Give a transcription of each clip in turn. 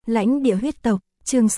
Lãnh địa huyết tộc, chương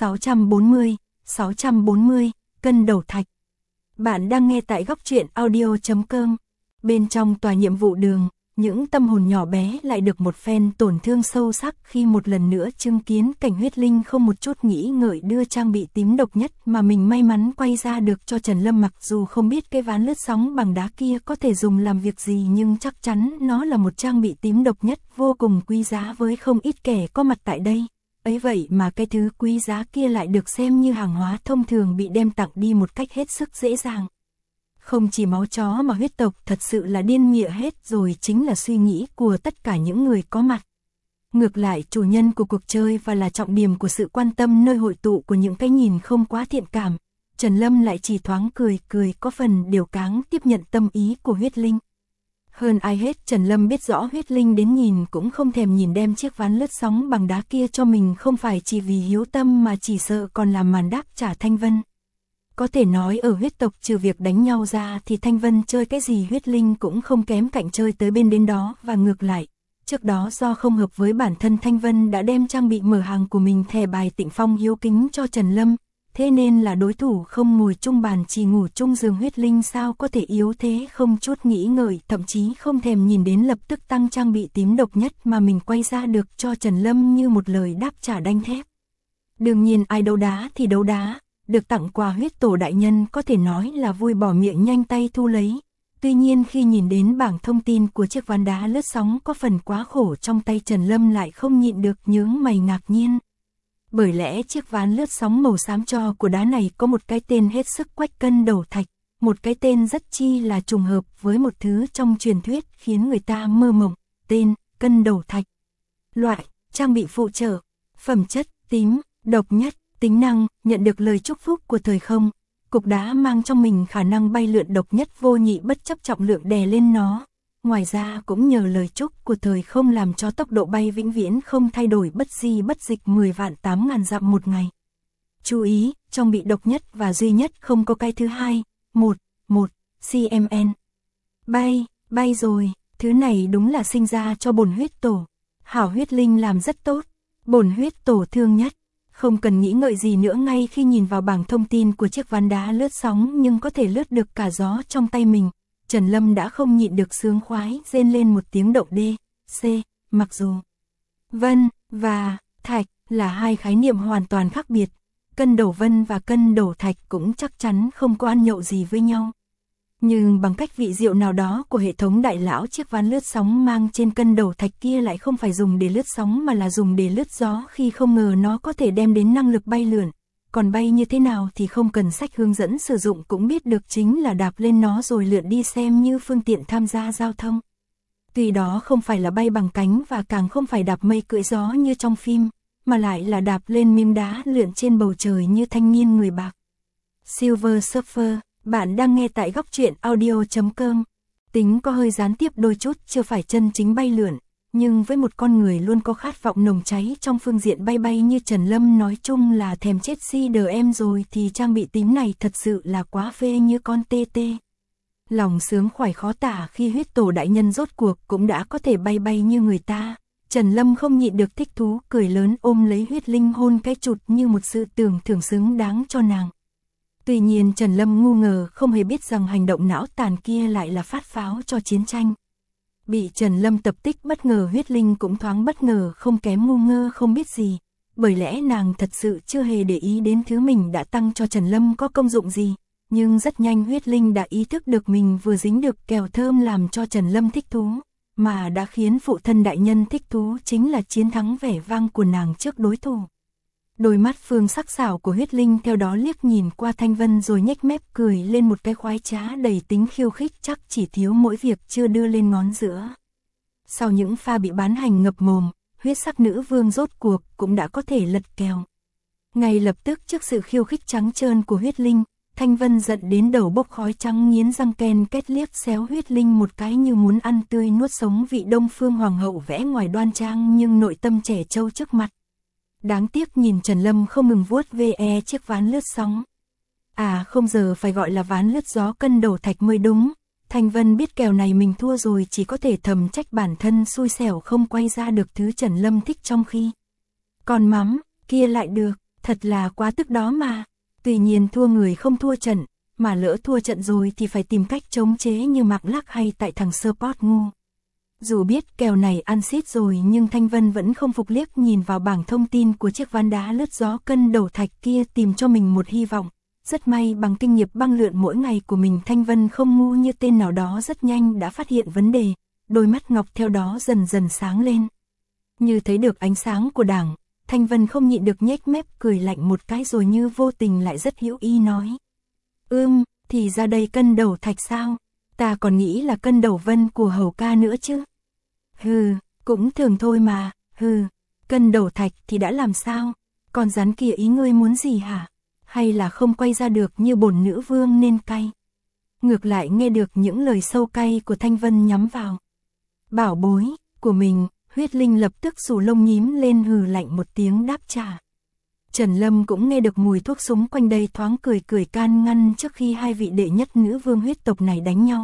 640, cân đầu thạch. Bạn đang nghe tại góc truyện audio.com. Bên trong tòa nhiệm vụ đường, những tâm hồn nhỏ bé lại được một phen tổn thương sâu sắc khi một lần nữa chứng kiến cảnh huyết linh không một chút nghĩ ngợi đưa trang bị tím độc nhất mà mình may mắn quay ra được cho Trần Lâm. Mặc dù không biết cái ván lướt sóng bằng đá kia có thể dùng làm việc gì, nhưng chắc chắn nó là một trang bị tím độc nhất vô cùng quý giá với không ít kẻ có mặt tại đây. Ấy vậy mà cái thứ quý giá kia lại được xem như hàng hóa thông thường bị đem tặng đi một cách hết sức dễ dàng. Không chỉ máu chó mà huyết tộc thật sự là điên mịa hết rồi chính là suy nghĩ của tất cả những người có mặt. Ngược lại chủ nhân của cuộc chơi và là trọng điểm của sự quan tâm, nơi hội tụ của những cái nhìn không quá thiện cảm, Trần Lâm lại chỉ thoáng cười có phần điều cáng tiếp nhận tâm ý của huyết linh. Hơn ai hết Trần Lâm biết rõ huyết linh đến nhìn cũng không thèm nhìn đem chiếc ván lướt sóng bằng đá kia cho mình, không phải chỉ vì hiếu tâm mà chỉ sợ còn làm màn đáp trả Thanh Vân. Có thể nói ở huyết tộc trừ việc đánh nhau ra thì Thanh Vân chơi cái gì huyết linh cũng không kém cạnh chơi tới bên đến đó, và ngược lại. Trước đó do không hợp với bản thân, Thanh Vân đã đem trang bị mở hàng của mình thẻ bài Tịnh Phong hiếu kính cho Trần Lâm. Thế nên là đối thủ không ngồi chung bàn chỉ ngủ chung giường, huyết linh sao có thể yếu thế, không chút nghĩ ngợi, thậm chí không thèm nhìn đến lập tức tăng trang bị tím độc nhất mà mình quay ra được cho Trần Lâm như một lời đáp trả đanh thép. Đương nhiên ai đấu đá thì đấu đá, được tặng quà huyết tổ đại nhân có thể nói là vui bỏ miệng nhanh tay thu lấy. Tuy nhiên khi nhìn đến bảng thông tin của chiếc ván đá lướt sóng có phần quá khổ trong tay, Trần Lâm lại không nhịn được nhướng mày ngạc nhiên. Bởi lẽ chiếc ván lướt sóng màu xám tro của đá này có một cái tên hết sức quách, cân đầu thạch, một cái tên rất chi là trùng hợp với một thứ trong truyền thuyết khiến người ta mơ mộng, tên cân đầu thạch. Loại, trang bị phụ trợ, phẩm chất, tím, độc nhất, tính năng, nhận được lời chúc phúc của thời không. Cục đá mang trong mình khả năng bay lượn độc nhất vô nhị bất chấp trọng lượng đè lên nó. Ngoài ra cũng nhờ lời chúc của thời không làm cho tốc độ bay vĩnh viễn không thay đổi, bất di bất dịch 10.800.000 dặm một ngày. Chú ý, trong bị độc nhất và duy nhất không có cái thứ hai, 1 cmn. Bay rồi, thứ này đúng là sinh ra cho bổn huyết tổ. Hảo huyết linh làm rất tốt, bổn huyết tổ thương nhất. Không cần nghĩ ngợi gì nữa, ngay khi nhìn vào bảng thông tin của chiếc ván đá lướt sóng nhưng có thể lướt được cả gió trong tay mình, Trần Lâm đã không nhịn được sướng khoái rên lên một tiếng động. C. Mặc dù vân và thạch là hai khái niệm hoàn toàn khác biệt, cân đầu vân và cân đầu thạch cũng chắc chắn không có ăn nhậu gì với nhau. Nhưng bằng cách vị diệu nào đó của hệ thống đại lão, chiếc ván lướt sóng mang trên cân đầu thạch kia lại không phải dùng để lướt sóng mà là dùng để lướt gió, khi không ngờ nó có thể đem đến năng lực bay lượn. Còn bay như thế nào thì không cần sách hướng dẫn sử dụng cũng biết được, chính là đạp lên nó rồi lượn đi, xem như phương tiện tham gia giao thông. Tuy đó không phải là bay bằng cánh và càng không phải đạp mây cưỡi gió như trong phim, mà lại là đạp lên miếng đá lượn trên bầu trời như thanh niên người bạc. Silver Surfer. Bạn đang nghe tại góc truyện audio.com. Tính có hơi gián tiếp đôi chút, chưa phải chân chính bay lượn, nhưng với một con người luôn có khát vọng nồng cháy trong phương diện bay như Trần Lâm, nói chung là thèm chết CDM rồi, thì trang bị tím này thật sự là quá phê như con TT. Lòng sướng khoái khó tả khi huyết tổ đại nhân rốt cuộc cũng đã có thể bay như người ta. Trần Lâm không nhịn được thích thú, cười lớn ôm lấy huyết linh hôn cái chụt như một sự tưởng thưởng xứng đáng cho nàng. Tuy nhiên Trần Lâm ngu ngờ không hề biết rằng hành động não tàn kia lại là phát pháo cho chiến tranh. Bị Trần Lâm tập tích bất ngờ, huyết linh cũng thoáng bất ngờ không kém ngu ngơ không biết gì, bởi lẽ nàng thật sự chưa hề để ý đến thứ mình đã tăng cho Trần Lâm có công dụng gì. Nhưng rất nhanh huyết linh đã ý thức được mình vừa dính được kẹo thơm làm cho Trần Lâm thích thú, mà đã khiến phụ thân đại nhân thích thú chính là chiến thắng vẻ vang của nàng trước đối thủ. Đôi mắt phương sắc sảo của huyết linh theo đó liếc nhìn qua Thanh Vân rồi nhếch mép cười lên một cái khoái trá đầy tính khiêu khích, chắc chỉ thiếu mỗi việc chưa đưa lên ngón giữa. Sau những pha bị bán hành ngập mồm, huyết sắc nữ vương rốt cuộc cũng đã có thể lật kèo. Ngay lập tức trước sự khiêu khích trắng trơn của huyết linh, Thanh Vân giận đến đầu bốc khói trắng, nghiến răng ken két liếc xéo huyết linh một cái như muốn ăn tươi nuốt sống vị Đông Phương hoàng hậu vẽ ngoài đoan trang nhưng nội tâm trẻ trâu trước mặt. Đáng tiếc nhìn Trần Lâm không ngừng vuốt ve chiếc ván lướt sóng. À không, giờ phải gọi là ván lướt gió cân đầu thạch mới đúng. Thanh Vân biết kèo này mình thua rồi, chỉ có thể thầm trách bản thân xui xẻo không quay ra được thứ Trần Lâm thích, trong khi còn mắm, kia lại được, thật là quá tức đó mà. Tuy nhiên thua người không thua trận, mà lỡ thua trận rồi thì phải tìm cách chống chế như Mạc Lắc hay tại thằng Sport ngu. Dù biết kèo này ăn xít rồi nhưng Thanh Vân vẫn không phục, liếc nhìn vào bảng thông tin của chiếc ván đá lướt gió cân đầu thạch kia tìm cho mình một hy vọng. Rất may bằng kinh nghiệm băng lượn mỗi ngày của mình, Thanh Vân không ngu như tên nào đó, rất nhanh đã phát hiện vấn đề, đôi mắt ngọc theo đó dần dần sáng lên. Như thấy được ánh sáng của đảng, Thanh Vân không nhịn được nhếch mép cười lạnh một cái rồi như vô tình lại rất hữu ý nói. Thì ra đây cân đầu thạch sao? Ta còn nghĩ là cân đầu vân của Hầu ca nữa chứ. Hừ, cũng thường thôi mà, cân đầu thạch thì đã làm sao? Còn rắn kia ý ngươi muốn gì hả? Hay là không quay ra được như bổn nữ vương nên cay? Ngược lại nghe được những lời sâu cay của Thanh Vân nhắm vào bảo bối của mình, Huyết Linh lập tức xù lông nhím lên hừ lạnh một tiếng đáp trả. Trần Lâm cũng nghe được mùi thuốc súng quanh đây, thoáng cười can ngăn trước khi hai vị đệ nhất nữ vương huyết tộc này đánh nhau.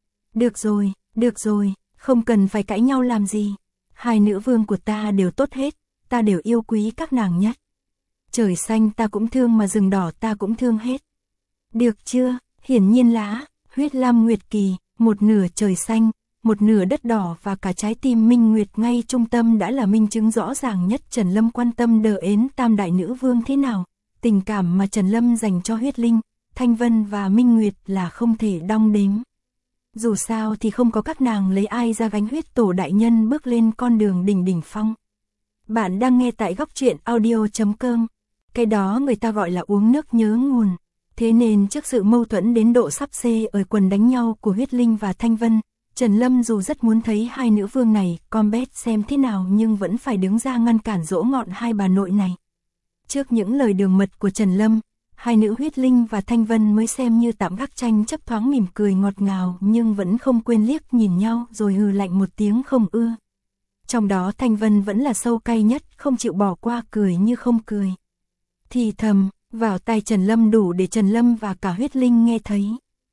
Được rồi, không cần phải cãi nhau làm gì. Hai nữ vương của ta đều tốt hết, ta đều yêu quý các nàng nhất. Trời xanh ta cũng thương mà rừng đỏ ta cũng thương hết. Được chưa? Hiển nhiên là huyết lam nguyệt kỳ, một nửa trời xanh, một nửa đất đỏ và cả trái tim Minh Nguyệt ngay trung tâm đã là minh chứng rõ ràng nhất. Trần Lâm quan tâm đờ ến tam đại nữ vương thế nào, tình cảm mà Trần Lâm dành cho Huyết Linh, Thanh Vân và Minh Nguyệt là không thể đong đếm. Dù sao thì không có các nàng lấy ai ra gánh huyết tổ đại nhân bước lên con đường đỉnh phong. Bạn đang nghe tại góc truyện audio.com. Cái đó người ta gọi là uống nước nhớ nguồn. Thế nên trước sự mâu thuẫn đến độ sắp xê ở quần đánh nhau của Huyết Linh và Thanh Vân, Trần Lâm dù rất muốn thấy hai nữ vương này combat xem thế nào nhưng vẫn phải đứng ra ngăn cản dỗ ngọn hai bà nội này. Trước những lời đường mật của Trần Lâm, hai nữ Huyết Linh và Thanh Vân mới xem như tạm gác tranh chấp, thoáng mỉm cười ngọt ngào nhưng vẫn không quên liếc nhìn nhau rồi hừ lạnh một tiếng không ưa. Trong đó Thanh Vân vẫn là sâu cay nhất, không chịu bỏ qua, cười như không cười. Thì thầm vào tai Trần Lâm đủ để Trần Lâm và cả Huyết Linh nghe thấy.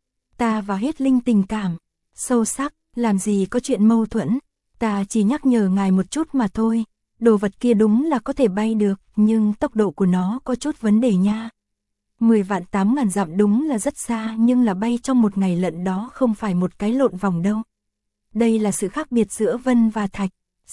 Ta và Huyết Linh tình cảm sâu sắc, làm gì có chuyện mâu thuẫn, ta chỉ nhắc nhở ngài một chút mà thôi. Đồ vật kia đúng là có thể bay được, nhưng tốc độ của nó có chút vấn đề nha. 10.800.000 dặm đúng là rất xa, nhưng là bay trong một ngày lận đó không phải một cái lộn vòng đâu. Đây là sự khác biệt giữa vân và thạch.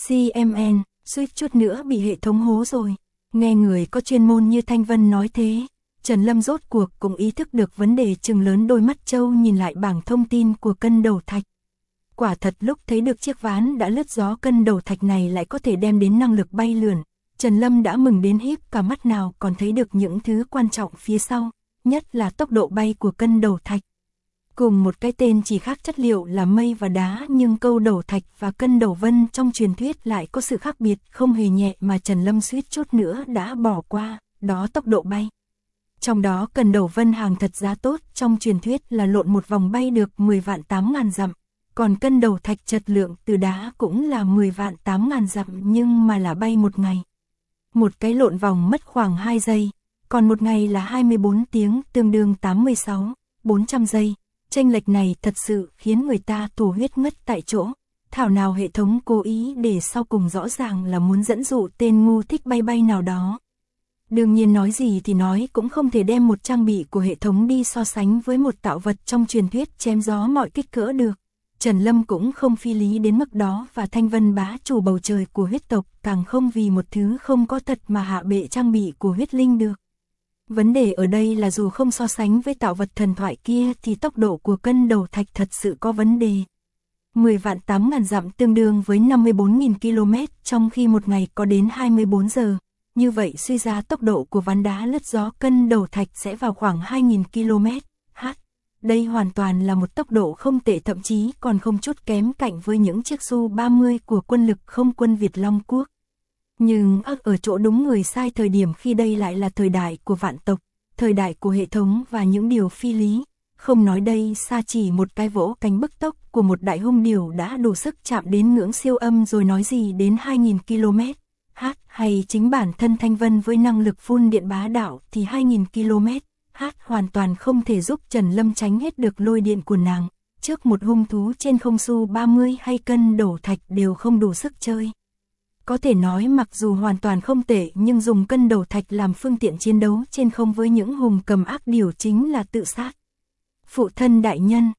CMN, suýt chút nữa bị hệ thống hố rồi. Nghe người có chuyên môn như Thanh Vân nói thế, Trần Lâm rốt cuộc cũng ý thức được vấn đề, trừng lớn đôi mắt trâu nhìn lại bảng thông tin của cân đầu thạch. Quả thật lúc thấy được chiếc ván đã lướt gió cân đầu thạch này lại có thể đem đến năng lực bay lượn, Trần Lâm đã mừng đến híp cả mắt, nào còn thấy được những thứ quan trọng phía sau, nhất là tốc độ bay của cân đầu thạch. Cùng một cái tên chỉ khác chất liệu là mây và đá, nhưng câu đầu thạch và cân đầu vân trong truyền thuyết lại có sự khác biệt không hề nhẹ mà Trần Lâm suýt chút nữa đã bỏ qua, đó tốc độ bay. Trong đó cân đầu vân hàng thật giá tốt, trong truyền thuyết là lộn một vòng bay được 10.800.000 dặm, còn cân đầu thạch chất lượng từ đá cũng là 10.800.000 dặm nhưng mà là bay một ngày. Một cái lộn vòng mất khoảng 2 giây, còn một ngày là 24 tiếng tương đương 86.400 giây. Chênh lệch này thật sự khiến người ta thổ huyết ngất tại chỗ. Thảo nào hệ thống cố ý để sau cùng rõ ràng là muốn dẫn dụ tên ngu thích bay nào đó. Đương nhiên nói gì thì nói cũng không thể đem một trang bị của hệ thống đi so sánh với một tạo vật trong truyền thuyết chém gió mọi kích cỡ được. Trần Lâm cũng không phi lý đến mức đó, và Thanh Vân bá chủ bầu trời của huyết tộc càng không vì một thứ không có thật mà hạ bệ trang bị của Huyết Linh được. Vấn đề ở đây là dù không so sánh với tạo vật thần thoại kia thì tốc độ của cân đầu thạch thật sự có vấn đề. 10.800.000 dặm tương đương với 54.000 km trong khi một ngày có đến 24 giờ. Như vậy suy ra tốc độ của ván đá lướt gió cân đầu thạch sẽ vào khoảng 2.000 km/h. Đây hoàn toàn là một tốc độ không tệ, thậm chí còn không chút kém cạnh với những chiếc Su-30 của quân lực không quân Việt Long Quốc. Nhưng ở chỗ đúng người sai thời điểm khi đây lại là thời đại của vạn tộc, thời đại của hệ thống và những điều phi lý. Không nói đây xa chỉ một cái vỗ cánh bức tốc của một đại hung điểu đã đủ sức chạm đến ngưỡng siêu âm rồi nói gì đến 2.000 km/h, hay chính bản thân Thanh Vân với năng lực phun điện bá đạo thì 2.000 km/h hoàn toàn không thể giúp Trần Lâm tránh hết được lôi điện của nàng. Trước một hung thú trên không, Su-30 hay cân đầu thạch đều không đủ sức chơi. Có thể nói mặc dù hoàn toàn không tệ nhưng dùng cân đầu thạch làm phương tiện chiến đấu trên không với những hùng cầm ác điểu chính là tự sát. Phụ thân đại nhân,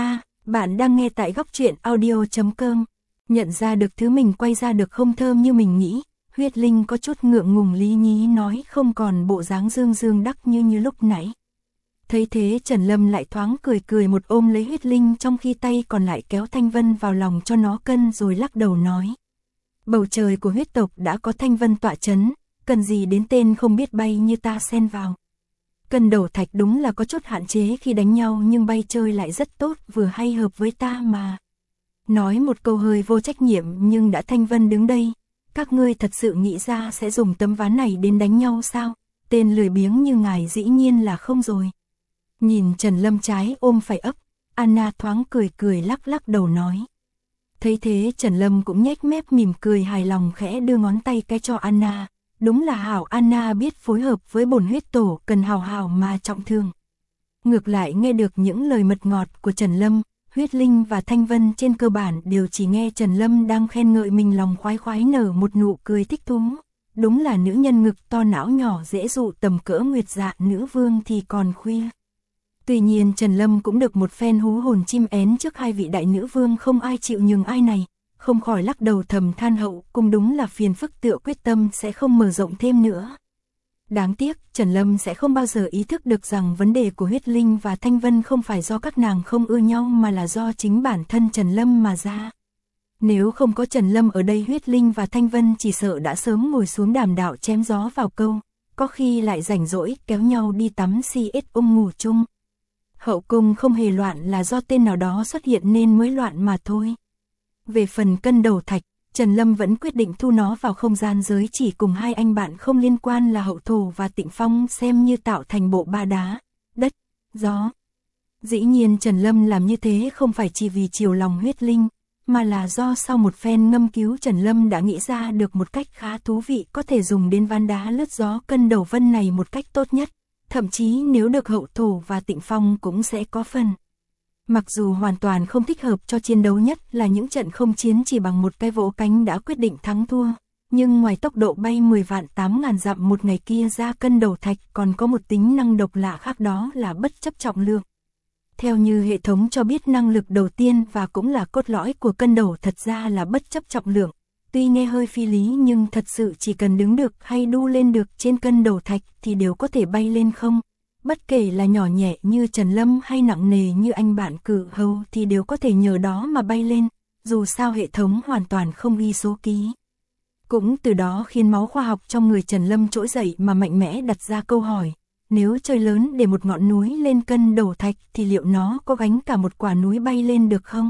bạn đang nghe tại góc truyện audio.com. Nhận ra được thứ mình quay ra được không thơm như mình nghĩ, Huyết Linh có chút ngượng ngùng lý nhí nói không còn bộ dáng dương dương đắc như lúc nãy. Thấy thế Trần Lâm lại thoáng cười một ôm lấy Huyết Linh trong khi tay còn lại kéo Thanh Vân vào lòng cho nó cân rồi lắc đầu nói. Bầu trời của huyết tộc đã có Thanh Vân tọa chấn, cần gì đến tên không biết bay như ta xen vào. Cân đầu thạch đúng là có chút hạn chế khi đánh nhau nhưng bay chơi lại rất tốt, vừa hay hợp với ta mà. Nói một câu hơi vô trách nhiệm nhưng đã Thanh Vân đứng đây, các ngươi thật sự nghĩ ra sẽ dùng tấm ván này đến đánh nhau sao? Tên lười biếng như ngài dĩ nhiên là không rồi. Nhìn Trần Lâm trái ôm phải ấp, Anna thoáng cười lắc đầu nói. Thấy thế Trần Lâm cũng nhếch mép mỉm cười hài lòng khẽ đưa ngón tay cái cho Anna. Đúng là hảo, Anna biết phối hợp với bổn huyết tổ, cần hào mà trọng thương. Ngược lại nghe được những lời mật ngọt của Trần Lâm, Huyết Linh và Thanh Vân trên cơ bản đều chỉ nghe Trần Lâm đang khen ngợi mình lòng khoái nở một nụ cười thích thú. Đúng là nữ nhân ngực to não nhỏ dễ dụ tầm cỡ nguyệt dạ nữ vương thì còn khuya. Tuy nhiên Trần Lâm cũng được một phen hú hồn chim én trước hai vị đại nữ vương không ai chịu nhường ai này, không khỏi lắc đầu thầm than hậu cung đúng là phiền phức, tựa quyết tâm sẽ không mở rộng thêm nữa. Đáng tiếc Trần Lâm sẽ không bao giờ ý thức được rằng vấn đề của Huyết Linh và Thanh Vân không phải do các nàng không ưa nhau mà là do chính bản thân Trần Lâm mà ra. Nếu không có Trần Lâm ở đây, Huyết Linh và Thanh Vân chỉ sợ đã sớm ngồi xuống đàm đạo chém gió vào câu, có khi lại rảnh rỗi kéo nhau đi tắm CS ngủ chung. Hậu cung không hề loạn là do tên nào đó xuất hiện nên mới loạn mà thôi. Về phần cân đầu thạch, Trần Lâm vẫn quyết định thu nó vào không gian giới chỉ cùng hai anh bạn không liên quan là Hậu Thổ và Tịnh Phong, xem như tạo thành bộ ba đá, đất, gió. Dĩ nhiên Trần Lâm làm như thế không phải chỉ vì chiều lòng Huyết Linh, mà là do sau một phen ngâm cứu Trần Lâm đã nghĩ ra được một cách khá thú vị có thể dùng đến ván đá lướt gió cân đầu vân này một cách tốt nhất. Thậm chí nếu được Hậu Thổ và Tịnh Phong cũng sẽ có phần. Mặc dù hoàn toàn không thích hợp cho chiến đấu, nhất là những trận không chiến chỉ bằng một cái vỗ cánh đã quyết định thắng thua, nhưng ngoài tốc độ bay 10 vạn 8.000 dặm một ngày kia ra, cân đầu thạch còn có một tính năng độc lạ khác, đó là bất chấp trọng lượng. Theo như hệ thống cho biết, năng lực đầu tiên và cũng là cốt lõi của cân đầu thật ra là bất chấp trọng lượng. Tuy nghe hơi phi lý nhưng thật sự chỉ cần đứng được hay đu lên được trên cân đầu thạch thì đều có thể bay lên không. Bất kể là nhỏ nhẹ như Trần Lâm hay nặng nề như anh bạn Cử Hầu thì đều có thể nhờ đó mà bay lên, dù sao hệ thống hoàn toàn không ghi số ký. Cũng từ đó khiến máu khoa học trong người Trần Lâm trỗi dậy mà mạnh mẽ đặt ra câu hỏi, nếu chơi lớn để một ngọn núi lên cân đầu thạch thì liệu nó có gánh cả một quả núi bay lên được không?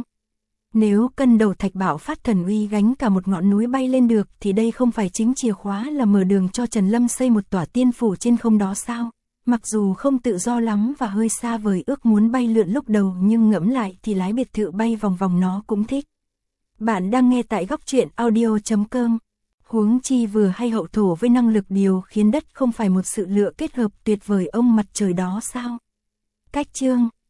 Nếu cân đầu thạch bạo phát thần uy gánh cả một ngọn núi bay lên được thì đây không phải chính chìa khóa là mở đường cho Trần Lâm xây một tòa tiên phủ trên không đó sao? Mặc dù không tự do lắm và hơi xa vời ước muốn bay lượn lúc đầu, nhưng ngẫm lại thì lái biệt thự bay vòng vòng nó cũng thích. Bạn đang nghe tại góc truyện audio.com. Huống chi vừa hay Hậu Thổ với năng lực điều khiến đất không phải một sự lựa kết hợp tuyệt vời ông mặt trời đó sao? Cách chương